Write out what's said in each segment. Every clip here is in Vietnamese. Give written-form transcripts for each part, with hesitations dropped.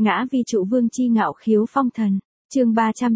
Ngã vi trụ vương chi ngạo khiếu phong thần. Chương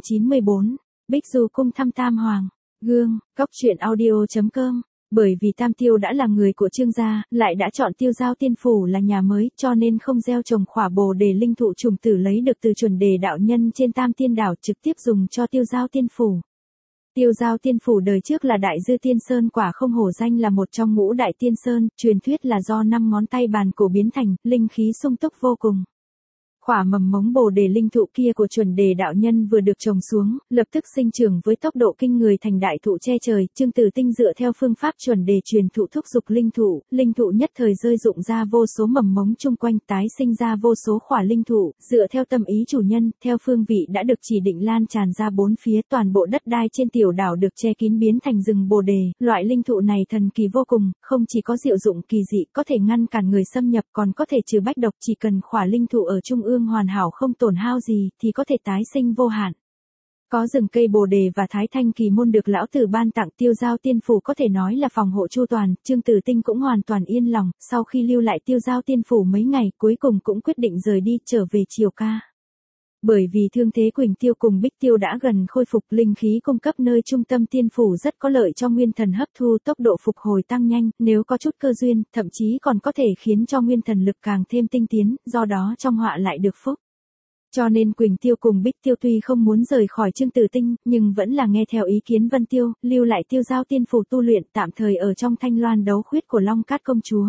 394. Bích Du cung thăm Tam Hoàng. Gương, Cốc truyện audio.com. Bởi vì Tam Tiêu đã là người của Trương gia, lại đã chọn Tiêu Giao Tiên phủ là nhà mới, cho nên không gieo trồng khỏa bồ đề linh thụ trùng tử lấy được từ chuẩn đề đạo nhân trên Tam Tiên đảo trực tiếp dùng cho Tiêu Giao Tiên phủ. Tiêu Giao Tiên phủ đời trước là Đại Dư Tiên Sơn, quả không hổ danh là một trong ngũ đại tiên sơn, truyền thuyết là do 5 ngón tay bàn cổ biến thành, linh khí sung túc vô cùng. Khỏa mầm mống bồ đề linh thụ kia của chuẩn đề đạo nhân vừa được trồng xuống, lập tức sinh trưởng với tốc độ kinh người thành đại thụ che trời. Trương Tử Tinh dựa theo phương pháp chuẩn đề truyền thụ thúc dục linh thụ nhất thời rơi rụng ra vô số mầm mống chung quanh, tái sinh ra vô số khỏa linh thụ, dựa theo tâm ý chủ nhân, theo phương vị đã được chỉ định lan tràn ra bốn phía, toàn bộ đất đai trên tiểu đảo được che kín biến thành rừng bồ đề. Loại linh thụ này thần kỳ vô cùng, không chỉ có diệu dụng kỳ dị, có thể ngăn cản người xâm nhập, còn có thể trừ bách độc, chỉ cần khỏa linh thụ ở trung ương hoàn hảo không tổn hao gì thì có thể tái sinh vô hạn. Có rừng cây bồ đề và thái thanh kỳ môn được lão tử ban tặng, Tiêu Giao Tiên phủ có thể nói là phòng hộ chu toàn. Trương Tử Tinh cũng hoàn toàn yên lòng, sau khi lưu lại Tiêu Giao Tiên phủ mấy ngày, cuối cùng cũng quyết định rời đi, trở về Triều Ca. Bởi vì thương thế Quỳnh Tiêu cùng Bích Tiêu đã gần khôi phục, linh khí cung cấp nơi trung tâm tiên phủ rất có lợi cho nguyên thần hấp thu, tốc độ phục hồi tăng nhanh, nếu có chút cơ duyên, thậm chí còn có thể khiến cho nguyên thần lực càng thêm tinh tiến, do đó trong họa lại được phúc. Cho nên Quỳnh Tiêu cùng Bích Tiêu tuy không muốn rời khỏi Trương Tử Tinh, nhưng vẫn là nghe theo ý kiến Vân Tiêu, lưu lại Tiêu Giao Tiên phủ tu luyện, tạm thời ở trong Thanh Loan đấu khuyết của Long Cát công chúa.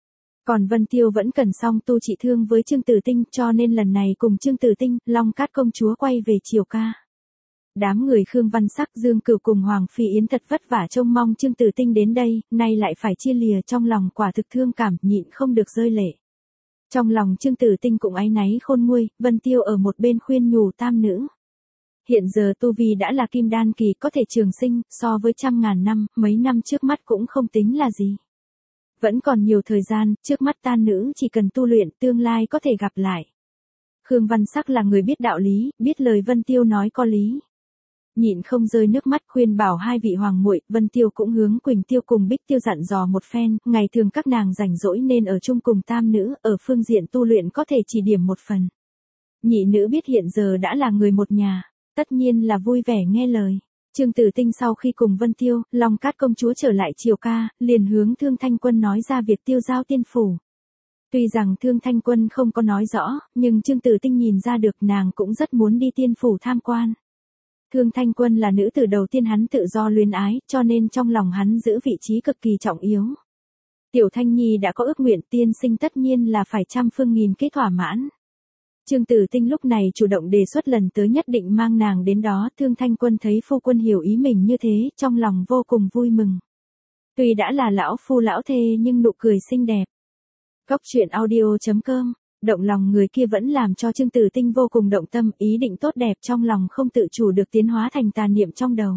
Còn Vân Tiêu vẫn cần song tu trị thương với Trương Tử Tinh, cho nên lần này cùng Trương Tử Tinh, Long Cát công chúa quay về Triều Ca. Đám người Khương Văn Sắc, Dương Cửu cùng Hoàng Phi Yến thật vất vả trông mong Trương Tử Tinh đến đây, nay lại phải chia lìa, trong lòng quả thực thương cảm, nhịn không được rơi lệ. Trong lòng Trương Tử Tinh cũng áy náy khôn nguôi, Vân Tiêu ở một bên khuyên nhủ tam nữ. Hiện giờ tu vi đã là kim đan kỳ, có thể trường sinh, so với 100.000 năm, mấy năm trước mắt cũng không tính là gì. Vẫn còn nhiều thời gian, trước mắt tam nữ chỉ cần tu luyện, tương lai có thể gặp lại. Khương Văn Sắc là người biết đạo lý, biết lời Vân Tiêu nói có lý. Nhịn không rơi nước mắt khuyên bảo hai vị hoàng muội. Vân Tiêu cũng hướng Quỳnh Tiêu cùng Bích Tiêu dặn dò một phen, ngày thường các nàng rảnh rỗi nên ở chung cùng tam nữ, ở phương diện tu luyện có thể chỉ điểm một phần. Nhị nữ biết hiện giờ đã là người một nhà, tất nhiên là vui vẻ nghe lời. Trương Tử Tinh sau khi cùng Vân Tiêu, Long Cát công chúa trở lại Triều Ca, liền hướng Thương Thanh Quân nói ra việc Tiêu Giao Tiên phủ. Tuy rằng Thương Thanh Quân không có nói rõ, nhưng Trương Tử Tinh nhìn ra được nàng cũng rất muốn đi tiên phủ tham quan. Thương Thanh Quân là nữ tử đầu tiên hắn tự do luyến ái, cho nên trong lòng hắn giữ vị trí cực kỳ trọng yếu. Tiểu Thanh Nhi đã có ước nguyện, tiên sinh tất nhiên là phải trăm phương nghìn kế thỏa mãn. Trương Tử Tinh lúc này chủ động đề xuất lần tới nhất định mang nàng đến đó. Thương Thanh Quân thấy phu quân hiểu ý mình như thế, trong lòng vô cùng vui mừng. Tuy đã là lão phu lão thê nhưng nụ cười xinh đẹp. Cốc truyện audio.com. Động lòng người kia vẫn làm cho Trương Tử Tinh vô cùng động tâm, ý định tốt đẹp trong lòng không tự chủ được tiến hóa thành tà niệm trong đầu.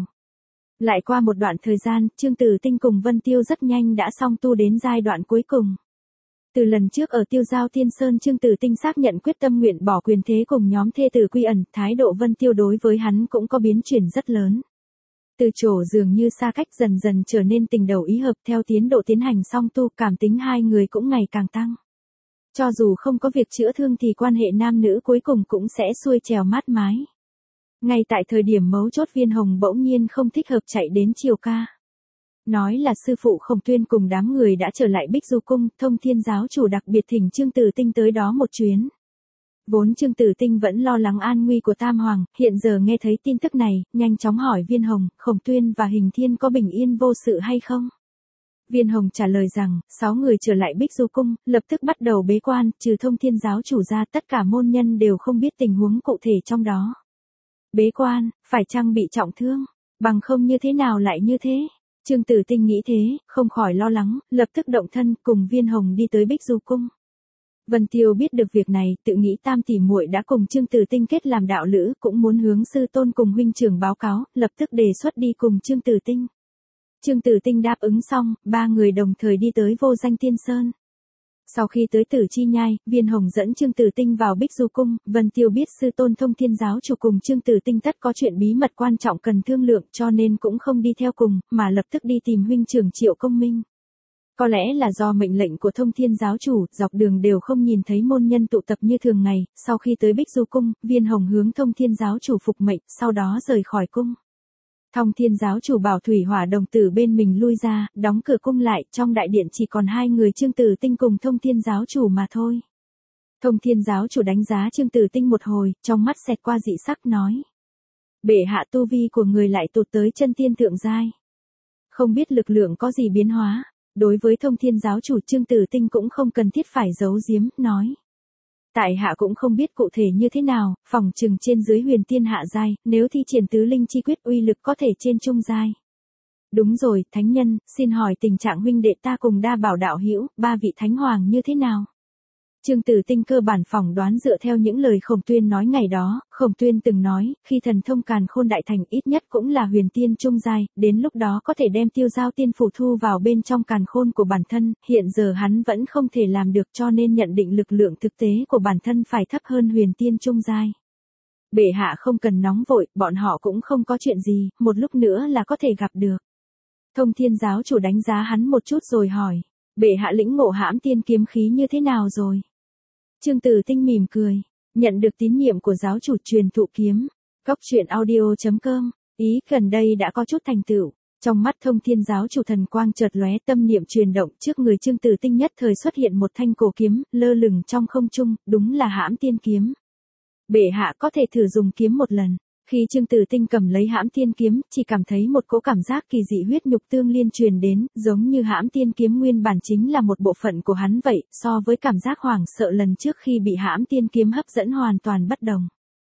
Lại qua một đoạn thời gian, Trương Tử Tinh cùng Vân Tiêu rất nhanh đã song tu đến giai đoạn cuối cùng. Từ lần trước ở Tiêu Giao Tiên Sơn, Trương Tử Tinh xác nhận quyết tâm nguyện bỏ quyền thế cùng nhóm thê tử quy ẩn, thái độ Vân Tiêu đối với hắn cũng có biến chuyển rất lớn. Từ chỗ dường như xa cách dần dần trở nên tình đầu ý hợp, theo tiến độ tiến hành song tu, cảm tính hai người cũng ngày càng tăng. Cho dù không có việc chữa thương thì quan hệ nam nữ cuối cùng cũng sẽ xuôi trèo mát mái. Ngay tại thời điểm mấu chốt, Viên Hồng bỗng nhiên không thích hợp chạy đến Triều Ca. Nói là sư phụ Khổng Tuyên cùng đám người đã trở lại Bích Du cung, Thông Thiên giáo chủ đặc biệt thỉnh Trương Tử Tinh tới đó một chuyến. Vốn Trương Tử Tinh vẫn lo lắng an nguy của Tam Hoàng, hiện giờ nghe thấy tin tức này, nhanh chóng hỏi Viên Hồng, Khổng Tuyên và Hình Thiên có bình yên vô sự hay không? Viên Hồng trả lời rằng, 6 người trở lại Bích Du cung, lập tức bắt đầu bế quan, trừ Thông Thiên giáo chủ ra, tất cả môn nhân đều không biết tình huống cụ thể trong đó. Bế quan, phải chăng bị trọng thương, bằng không như thế nào lại như thế? Trương Tử Tinh nghĩ thế, không khỏi lo lắng, lập tức động thân cùng Viên Hồng đi tới Bích Du cung. Vân Tiêu biết được việc này, tự nghĩ tam tỷ muội đã cùng Trương Tử Tinh kết làm đạo lữ, cũng muốn hướng sư tôn cùng huynh trưởng báo cáo, lập tức đề xuất đi cùng Trương Tử Tinh. Trương Tử Tinh đáp ứng xong, ba người đồng thời đi tới Vô Danh Tiên Sơn. Sau khi tới Tử Chi Nhai, Viên Hồng dẫn Trương Tử Tinh vào Bích Du cung. Vân Tiêu biết sư tôn Thông Thiên giáo chủ cùng Trương Tử Tinh tất có chuyện bí mật quan trọng cần thương lượng, cho nên cũng không đi theo cùng, mà lập tức đi tìm huynh trưởng Triệu Công Minh. Có lẽ là do mệnh lệnh của Thông Thiên giáo chủ, dọc đường đều không nhìn thấy môn nhân tụ tập như thường ngày, sau khi tới Bích Du cung, Viên Hồng hướng Thông Thiên giáo chủ phục mệnh, sau đó rời khỏi cung. Thông Thiên giáo chủ bảo Thủy Hỏa đồng tử bên mình lui ra, đóng cửa cung lại, trong đại điện chỉ còn hai người Chương Tử Tinh cùng Thông Thiên giáo chủ mà thôi. Thông Thiên giáo chủ đánh giá Chương Tử Tinh một hồi, trong mắt xẹt qua dị sắc nói. Bệ hạ tu vi của người lại tụt tới chân tiên thượng giai. Không biết lực lượng có gì biến hóa. Đối với Thông Thiên giáo chủ Chương Tử Tinh cũng không cần thiết phải giấu giếm, nói. Tại hạ cũng không biết cụ thể như thế nào, phỏng chừng trên dưới huyền tiên hạ giai, nếu thi triển tứ linh chi quyết uy lực có thể trên trung giai. Đúng rồi, thánh nhân, xin hỏi tình trạng huynh đệ ta cùng Đa Bảo đạo hữu, ba vị thánh hoàng như thế nào? Chương Tử Tinh cơ bản phỏng đoán dựa theo những lời Khổng Tuyên nói ngày đó, Khổng Tuyên từng nói, khi thần thông càn khôn đại thành ít nhất cũng là huyền tiên trung giai, đến lúc đó có thể đem Tiêu Giao tiên phủ thu vào bên trong càn khôn của bản thân, hiện giờ hắn vẫn không thể làm được cho nên nhận định lực lượng thực tế của bản thân phải thấp hơn huyền tiên trung giai. Bệ hạ không cần nóng vội, bọn họ cũng không có chuyện gì, một lúc nữa là có thể gặp được. Thông Thiên giáo chủ đánh giá hắn một chút rồi hỏi, bệ hạ lĩnh ngộ hãm tiên kiếm khí như thế nào rồi? Chương Tử Tinh mỉm cười, nhận được tín nhiệm của giáo chủ truyền thụ kiếm. Cóc truyện audio.com, ý gần đây đã có chút thành tựu. Trong mắt Thông Thiên giáo chủ thần quang chợt lóe, tâm niệm truyền động, trước người Chương Tử Tinh nhất thời xuất hiện một thanh cổ kiếm, lơ lửng trong không trung, đúng là hãm tiên kiếm. Bệ hạ có thể thử dùng kiếm một lần. Khi Chương Tử Tinh cầm lấy hãm tiên kiếm, chỉ cảm thấy một cỗ cảm giác kỳ dị huyết nhục tương liên truyền đến, giống như hãm tiên kiếm nguyên bản chính là một bộ phận của hắn vậy, so với cảm giác hoảng sợ lần trước khi bị hãm tiên kiếm hấp dẫn hoàn toàn bất đồng.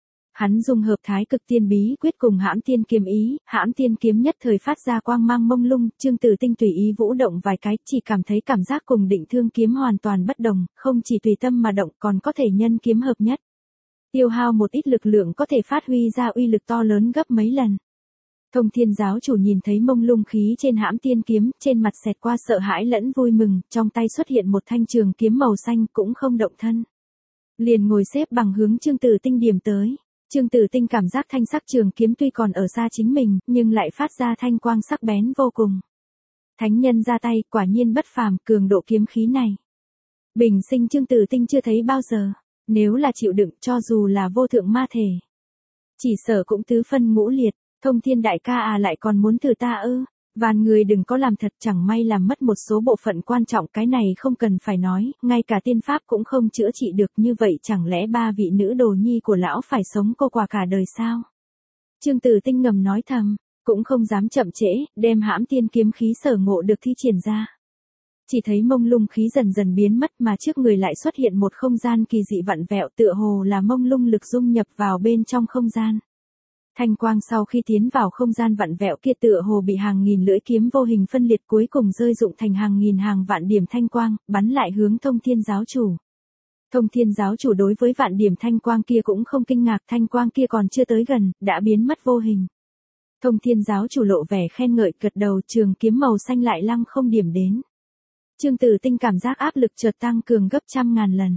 Hắn dung hợp thái cực tiên bí quyết cùng hãm tiên kiếm ý, hãm tiên kiếm nhất thời phát ra quang mang mông lung, Chương Tử Tinh tùy ý vũ động vài cái, chỉ cảm thấy cảm giác cùng định thương kiếm hoàn toàn bất đồng, không chỉ tùy tâm mà động còn có thể nhân kiếm hợp nhất. Tiêu hao một ít lực lượng có thể phát huy ra uy lực to lớn gấp mấy lần. Thông Thiên giáo chủ nhìn thấy mông lung khí trên hãm tiên kiếm, trên mặt xẹt qua sợ hãi lẫn vui mừng, trong tay xuất hiện một thanh trường kiếm màu xanh cũng không động thân. Liền ngồi xếp bằng hướng Chương Tử Tinh điểm tới. Chương Tử Tinh cảm giác thanh sắc trường kiếm tuy còn ở xa chính mình, nhưng lại phát ra thanh quang sắc bén vô cùng. Thánh nhân ra tay, quả nhiên bất phàm, cường độ kiếm khí này. Bình sinh Chương Tử Tinh chưa thấy bao giờ. Nếu là chịu đựng, cho dù là vô thượng ma thể, chỉ sợ cũng tứ phân ngũ liệt. Thông Thiên đại ca à, lại còn muốn thử ta ư? Vàn người đừng có làm thật, chẳng may làm mất một số bộ phận quan trọng, cái này không cần phải nói, ngay cả tiên pháp cũng không chữa trị được, như vậy chẳng lẽ ba vị nữ đồ nhi của lão phải sống cô quả cả đời sao? Chương Tử Tinh ngầm nói thầm, cũng không dám chậm trễ, đem hãm tiên kiếm khí sở ngộ được thi triển ra. Chỉ thấy mông lung khí dần dần biến mất, mà trước người lại xuất hiện một không gian kỳ dị vặn vẹo, tựa hồ là mông lung lực dung nhập vào bên trong không gian. Thanh quang sau khi tiến vào không gian vặn vẹo kia tựa hồ bị hàng nghìn lưỡi kiếm vô hình phân liệt, cuối cùng rơi dụng thành hàng nghìn hàng vạn điểm thanh quang, bắn lại hướng Thông Thiên giáo chủ. Thông Thiên giáo chủ đối với vạn điểm thanh quang kia cũng không kinh ngạc, thanh quang kia còn chưa tới gần, đã biến mất vô hình. Thông Thiên giáo chủ lộ vẻ khen ngợi, gật đầu, trường kiếm màu xanh lại lăng không điểm đến. Chương Tử Tinh cảm giác áp lực chợt tăng cường gấp trăm ngàn lần.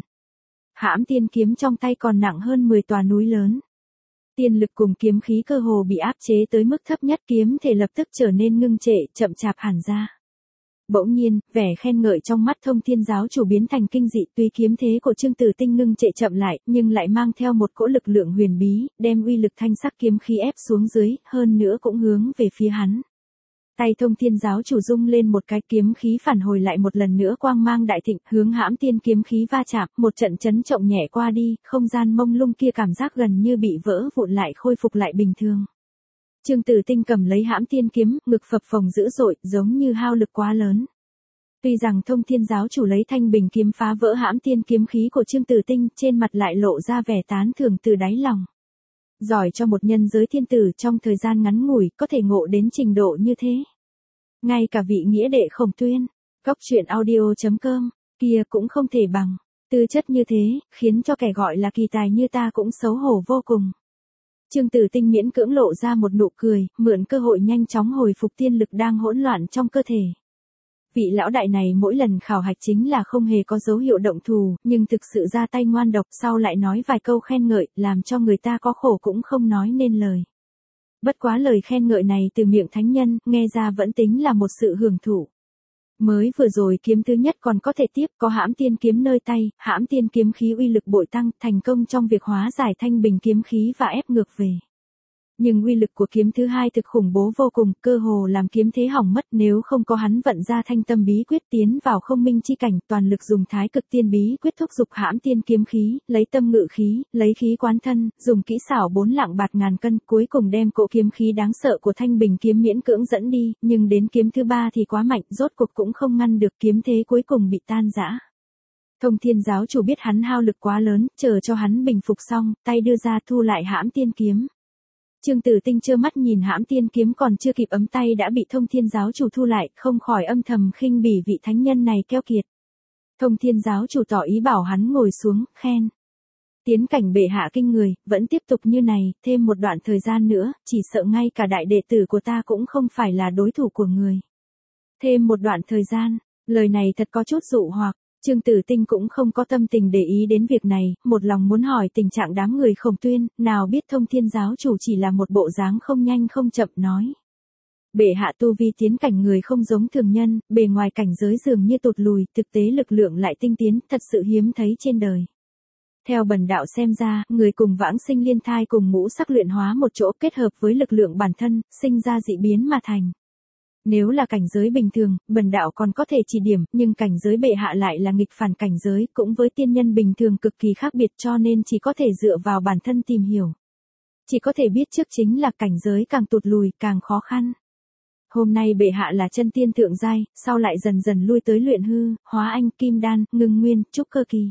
Hãm tiên kiếm trong tay còn nặng hơn 10 tòa núi lớn. Tiên lực cùng kiếm khí cơ hồ bị áp chế tới mức thấp nhất, kiếm thể lập tức trở nên ngưng trệ, chậm chạp hẳn ra. Bỗng nhiên, vẻ khen ngợi trong mắt Thông Thiên giáo chủ biến thành kinh dị, tuy kiếm thế của Chương Tử Tinh ngưng trệ chậm lại, nhưng lại mang theo một cỗ lực lượng huyền bí, đem uy lực thanh sắc kiếm khí ép xuống dưới, hơn nữa cũng hướng về phía hắn. Tay Thông Thiên giáo chủ rung lên một cái, kiếm khí phản hồi lại một lần nữa quang mang đại thịnh, hướng hãm tiên kiếm khí va chạm, một trận chấn trọng nhẹ qua đi, không gian mông lung kia cảm giác gần như bị vỡ vụn lại, khôi phục lại bình thường. Chương Tử Tinh cầm lấy hãm tiên kiếm, ngực phập phồng dữ dội, giống như hao lực quá lớn. Tuy rằng Thông Thiên giáo chủ lấy thanh bình kiếm phá vỡ hãm tiên kiếm khí của Chương Tử Tinh, trên mặt lại lộ ra vẻ tán thưởng từ đáy lòng. Giỏi cho một nhân giới thiên tử trong thời gian ngắn ngủi, có thể ngộ đến trình độ như thế. Ngay cả vị nghĩa đệ Khổng Tuyên, Cóc truyện audio.com, kia cũng không thể bằng. Tư chất như thế, khiến cho kẻ gọi là kỳ tài như ta cũng xấu hổ vô cùng. Chương Tử Tinh miễn cưỡng lộ ra một nụ cười, mượn cơ hội nhanh chóng hồi phục tiên lực đang hỗn loạn trong cơ thể. Vị lão đại này mỗi lần khảo hạch chính là không hề có dấu hiệu động thù, nhưng thực sự ra tay ngoan độc, sau lại nói vài câu khen ngợi, làm cho người ta có khổ cũng không nói nên lời. Bất quá lời khen ngợi này từ miệng thánh nhân, nghe ra vẫn tính là một sự hưởng thụ. Mới vừa rồi kiếm thứ nhất còn có thể tiếp, có hãm tiên kiếm nơi tay, hãm tiên kiếm khí uy lực bội tăng, thành công trong việc hóa giải thanh bình kiếm khí và ép ngược về. Nhưng uy lực của kiếm thứ hai thực khủng bố vô cùng, cơ hồ làm kiếm thế hỏng mất, nếu không có hắn vận ra thanh tâm bí quyết tiến vào không minh chi cảnh, toàn lực dùng thái cực tiên bí quyết thúc dục hãm tiên kiếm khí, lấy tâm ngự khí, lấy khí quán thân, dùng kỹ xảo 4 lạng bạt ngàn cân, cuối cùng đem cỗ kiếm khí đáng sợ của thanh bình kiếm miễn cưỡng dẫn đi, nhưng đến kiếm thứ ba thì quá mạnh, rốt cuộc cũng không ngăn được, kiếm thế cuối cùng bị tan rã. Thông Thiên giáo chủ biết hắn hao lực quá lớn, chờ cho hắn bình phục xong, tay đưa ra thu lại hãm tiên kiếm. Trương Tử Tinh trơ mắt nhìn hãm tiên kiếm còn chưa kịp ấm tay đã bị Thông Thiên giáo chủ thu lại, không khỏi âm thầm khinh bỉ vị thánh nhân này keo kiệt. Thông Thiên giáo chủ tỏ ý bảo hắn ngồi xuống, khen. Tiến cảnh bệ hạ kinh người, vẫn tiếp tục như này, thêm một đoạn thời gian nữa, chỉ sợ ngay cả đại đệ tử của ta cũng không phải là đối thủ của người. Thêm một đoạn thời gian, lời này thật có chút dụ hoặc. Trương Tử Tinh cũng không có tâm tình để ý đến việc này, một lòng muốn hỏi tình trạng đám người Khổng Tuyên, nào biết Thông Thiên giáo chủ chỉ là một bộ dáng không nhanh không chậm nói. Bệ hạ tu vi tiến cảnh người không giống thường nhân, bề ngoài cảnh giới dường như tụt lùi, thực tế lực lượng lại tinh tiến, thật sự hiếm thấy trên đời. Theo bần đạo xem ra, người cùng vãng sinh liên thai cùng ngũ sắc luyện hóa một chỗ kết hợp với lực lượng bản thân, sinh ra dị biến mà thành. Nếu là cảnh giới bình thường, bần đạo còn có thể chỉ điểm, nhưng cảnh giới bệ hạ lại là nghịch phản cảnh giới, cũng với tiên nhân bình thường cực kỳ khác biệt cho nên chỉ có thể dựa vào bản thân tìm hiểu. Chỉ có thể biết trước chính là cảnh giới càng tụt lùi, càng khó khăn. Hôm nay bệ hạ là chân tiên thượng giai, sau lại dần dần lui tới luyện hư, hóa anh, kim đan, ngưng nguyên, trúc cơ kỳ.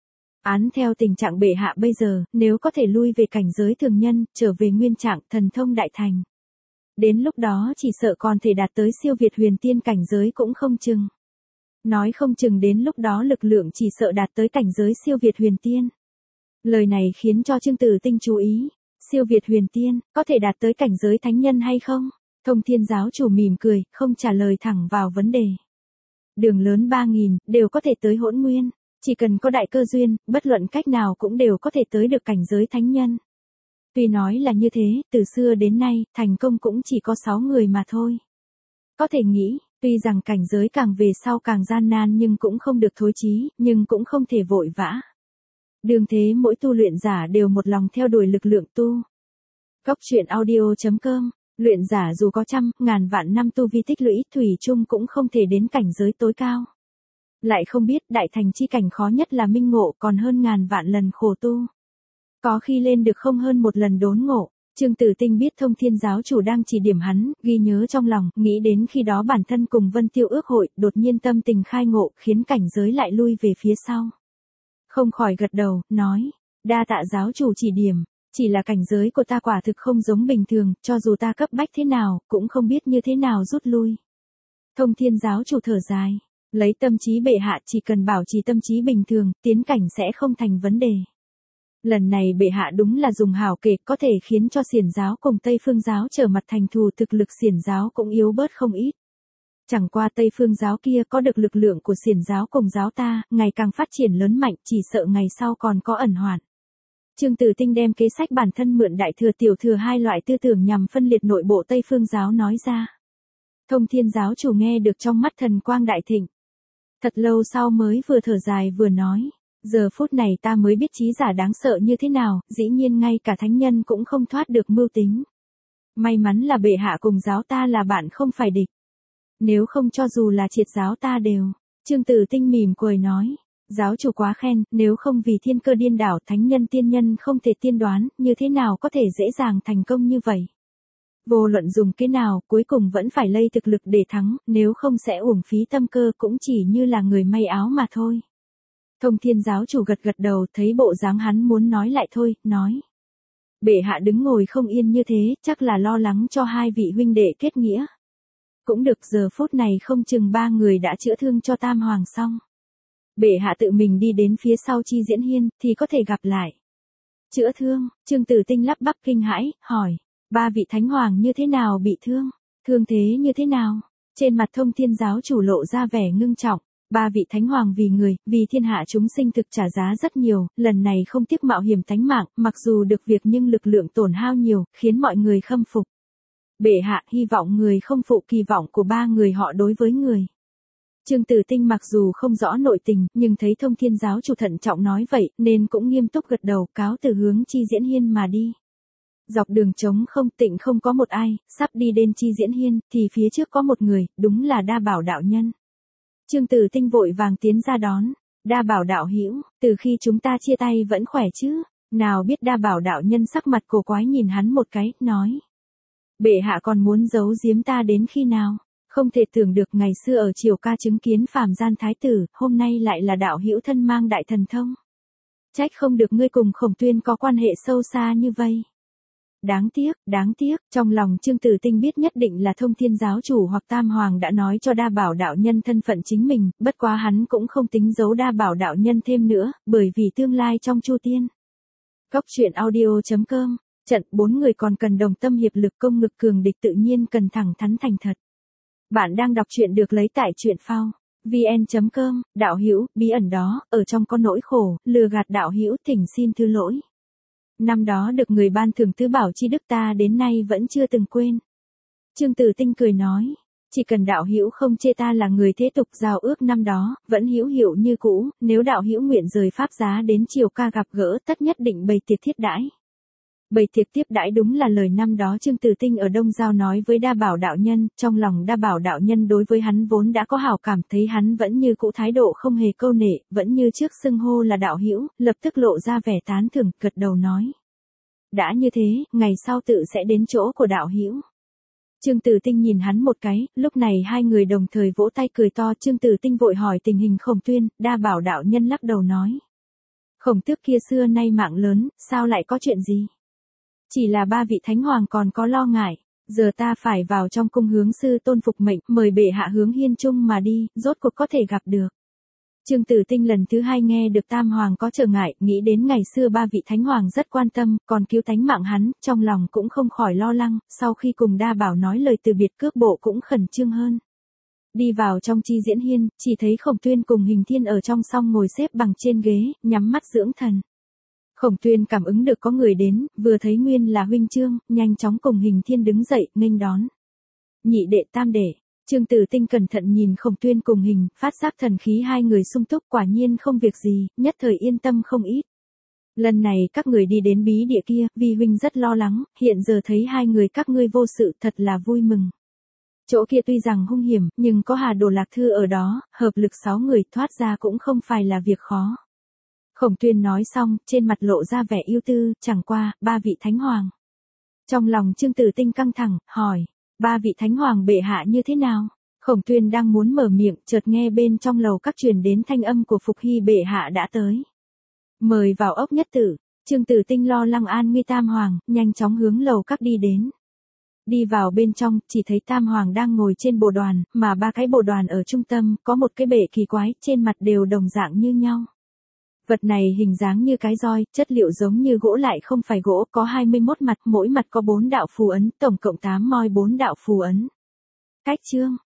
Án theo tình trạng bệ hạ bây giờ, nếu có thể lui về cảnh giới thường nhân, trở về nguyên trạng thần thông đại thành. Đến lúc đó chỉ sợ còn thể đạt tới siêu việt huyền tiên cảnh giới cũng không chừng. Nói không chừng đến lúc đó lực lượng chỉ sợ đạt tới cảnh giới siêu việt huyền tiên. Lời này khiến cho Trương Tử Tinh chú ý. Siêu việt huyền tiên, có thể đạt tới cảnh giới thánh nhân hay không? Thông Thiên giáo chủ mỉm cười, không trả lời thẳng vào vấn đề. Đường lớn 3.000, đều có thể tới hỗn nguyên. Chỉ cần có đại cơ duyên, bất luận cách nào cũng đều có thể tới được cảnh giới thánh nhân. Tuy nói là như thế, từ xưa đến nay, thành công cũng chỉ có 6 người mà thôi. Có thể nghĩ, tuy rằng cảnh giới càng về sau càng gian nan nhưng cũng không được thối chí, nhưng cũng không thể vội vã. Đường thế mỗi tu luyện giả đều một lòng theo đuổi lực lượng tu. Góc truyện audio.com, luyện giả dù có trăm, ngàn vạn năm tu vi tích lũy, thủy chung cũng không thể đến cảnh giới tối cao. Lại không biết đại thành chi cảnh khó nhất là minh ngộ còn hơn ngàn vạn lần khổ tu. Có khi lên được không hơn một lần đốn ngộ. Trương Tử Tinh biết Thông Thiên giáo chủ đang chỉ điểm hắn, ghi nhớ trong lòng, nghĩ đến khi đó bản thân cùng Vân Tiêu ước hội, đột nhiên tâm tình khai ngộ, khiến cảnh giới lại lui về phía sau. Không khỏi gật đầu, nói, đa tạ giáo chủ chỉ điểm, chỉ là cảnh giới của ta quả thực không giống bình thường, cho dù ta cấp bách thế nào, cũng không biết như thế nào rút lui. Thông Thiên giáo chủ thở dài, lấy tâm trí bệ hạ chỉ cần bảo trì tâm trí bình thường, tiến cảnh sẽ không thành vấn đề. Lần này bệ hạ đúng là dùng hảo kể có thể khiến cho Xiển giáo cùng Tây Phương giáo trở mặt thành thù, thực lực Xiển giáo cũng yếu bớt không ít. Chẳng qua Tây Phương giáo kia có được lực lượng của Xiển giáo cùng giáo ta, ngày càng phát triển lớn mạnh, chỉ sợ ngày sau còn có ẩn hoạn. Trương Tử Tinh đem kế sách bản thân mượn đại thừa tiểu thừa hai loại tư tưởng nhằm phân liệt nội bộ Tây Phương giáo nói ra. Thông Thiên giáo chủ nghe được trong mắt thần quang đại thịnh. Thật lâu sau mới vừa thở dài vừa nói. Giờ phút này ta mới biết trí giả đáng sợ như thế nào, dĩ nhiên ngay cả thánh nhân cũng không thoát được mưu tính. May mắn là bệ hạ cùng giáo ta là bạn không phải địch. Nếu không cho dù là triệt giáo ta đều. Trương Tử Tinh mỉm cười nói. Giáo chủ quá khen, nếu không vì thiên cơ điên đảo thánh nhân tiên nhân không thể tiên đoán, như thế nào có thể dễ dàng thành công như vậy. Vô luận dùng cái nào, cuối cùng vẫn phải lây thực lực để thắng, nếu không sẽ uổng phí tâm cơ cũng chỉ như là người may áo mà thôi. Thông Thiên giáo chủ gật gật đầu thấy bộ dáng hắn muốn nói lại thôi, nói. Bệ hạ đứng ngồi không yên như thế, chắc là lo lắng cho hai vị huynh đệ kết nghĩa. Cũng được giờ phút này không chừng 3 người đã chữa thương cho Tam Hoàng xong. Bệ hạ tự mình đi đến phía sau Chi Diễn Hiên, thì có thể gặp lại. Chữa thương, Trương Tử Tinh lắp bắp kinh hãi, hỏi. 3 vị thánh hoàng như thế nào bị thương? Thương thế như thế nào? Trên mặt Thông Thiên giáo chủ lộ ra vẻ ngưng trọng. 3 vị thánh hoàng vì người, vì thiên hạ chúng sinh thực trả giá rất nhiều, lần này không tiếc mạo hiểm tánh mạng, mặc dù được việc nhưng lực lượng tổn hao nhiều, khiến mọi người khâm phục. Bệ hạ hy vọng người không phụ kỳ vọng của 3 người họ đối với người. Trương Tử Tinh mặc dù không rõ nội tình, nhưng thấy Thông Thiên giáo chủ thận trọng nói vậy, nên cũng nghiêm túc gật đầu, cáo từ hướng Chi Diễn Hiên mà đi. Dọc đường trống không tịnh không có một ai, sắp đi đến Chi Diễn Hiên, thì phía trước có một người, đúng là Đa Bảo đạo nhân. Trương Tử Tinh vội vàng tiến ra đón. Đa Bảo đạo hữu, từ khi chúng ta chia tay vẫn khỏe chứ? Nào biết Đa Bảo đạo nhân sắc mặt cổ quái nhìn hắn một cái, nói. Bệ hạ còn muốn giấu giếm ta đến khi nào? Không thể tưởng được ngày xưa ở Triều Ca chứng kiến phàm gian thái tử, hôm nay lại là đạo hữu thân mang đại thần thông. Trách không được ngươi cùng Khổng Tuyên có quan hệ sâu xa như vậy. Đáng tiếc, trong lòng Trương Tử Tinh biết nhất định là Thông Thiên giáo chủ hoặc Tam Hoàng đã nói cho Đa Bảo đạo nhân thân phận chính mình, bất quá hắn cũng không tính giấu Đa Bảo đạo nhân thêm nữa, bởi vì tương lai trong Chu Tiên. Cóc truyện audio.com, trận 4 người còn cần đồng tâm hiệp lực công ngực cường địch tự nhiên cần thẳng thắn thành thật. Bạn đang đọc truyện được lấy tại truyện phao vn.com, đạo hữu, bí ẩn đó, ở trong có nỗi khổ, lừa gạt đạo hữu thỉnh xin thứ lỗi. Năm đó được người ban thưởng tứ bảo chi đức ta đến nay vẫn chưa từng quên. Trương Tử Tinh cười nói, chỉ cần đạo hữu không chê ta là người thế tục giao ước năm đó, vẫn hữu hiệu như cũ, nếu đạo hữu nguyện rời pháp giá đến Triều Ca gặp gỡ tất nhất định bày tiệc thiết đãi. Bày tiệc tiếp đãi đúng là lời năm đó Trương Tử Tinh ở Đông Giao nói với Đa Bảo đạo nhân, trong lòng Đa Bảo đạo nhân đối với hắn vốn đã có hảo cảm, thấy hắn vẫn như cũ thái độ không hề câu nệ, vẫn như trước xưng hô là đạo hữu, lập tức lộ ra vẻ tán thưởng, gật đầu nói. Đã như thế, ngày sau tự sẽ đến chỗ của đạo hữu. Trương Tử Tinh nhìn hắn một cái, lúc này hai người đồng thời vỗ tay cười to. Trương Tử Tinh vội hỏi tình hình Khổng Tuyên, Đa Bảo đạo nhân lắc đầu nói. Khổng tước kia xưa nay mạng lớn, sao lại có chuyện gì? Chỉ là ba vị thánh hoàng còn có lo ngại, giờ ta phải vào trong cung hướng sư tôn phục mệnh, mời bệ hạ hướng Hiên Trung mà đi, rốt cuộc có thể gặp được. Trương Tử Tinh lần thứ hai nghe được Tam Hoàng có trở ngại, nghĩ đến ngày xưa ba vị thánh hoàng rất quan tâm, còn cứu tánh mạng hắn, trong lòng cũng không khỏi lo lắng, sau khi cùng Đa Bảo nói lời từ biệt cước bộ cũng khẩn trương hơn. Đi vào trong Chi Diễn Hiên, chỉ thấy Khổng Tuyên cùng Hình Thiên ở trong song ngồi xếp bằng trên ghế, nhắm mắt dưỡng thần. Khổng Tuyên cảm ứng được có người đến, vừa thấy nguyên là huynh Trương, nhanh chóng cùng Hình Thiên đứng dậy, nghênh đón. Nhị đệ tam đệ. Trương Tử Tinh cẩn thận nhìn Khổng Tuyên cùng Hình, phát giác thần khí hai người sung túc, quả nhiên không việc gì, nhất thời yên tâm không ít. Lần này các người đi đến bí địa kia, vì huynh rất lo lắng, hiện giờ thấy hai người các ngươi vô sự, thật là vui mừng. Chỗ kia tuy rằng hung hiểm, nhưng có Hà Đồ Lạc Thư ở đó, hợp lực 6 người thoát ra cũng không phải là việc khó. Khổng Tuyên nói xong, trên mặt lộ ra vẻ ưu tư, chẳng qua, ba vị thánh hoàng. Trong lòng Trương Tử Tinh căng thẳng, hỏi, ba vị thánh hoàng bệ hạ như thế nào? Khổng Tuyên đang muốn mở miệng, chợt nghe bên trong lầu các truyền đến thanh âm của Phục Hy bệ hạ đã tới. Mời vào ốc nhất tử. Trương Tử Tinh lo lắng an nguy Tam Hoàng, nhanh chóng hướng lầu các đi đến. Đi vào bên trong, chỉ thấy Tam Hoàng đang ngồi trên bồ đoàn, mà ba cái bồ đoàn ở trung tâm, có một cái bệ kỳ quái, trên mặt đều đồng dạng như nhau. Vật này hình dáng như cái roi, chất liệu giống như gỗ lại không phải gỗ, có 21 mặt, mỗi mặt có 4 đạo phù ấn, tổng cộng 8 moi 4 đạo phù ấn. Cách chương,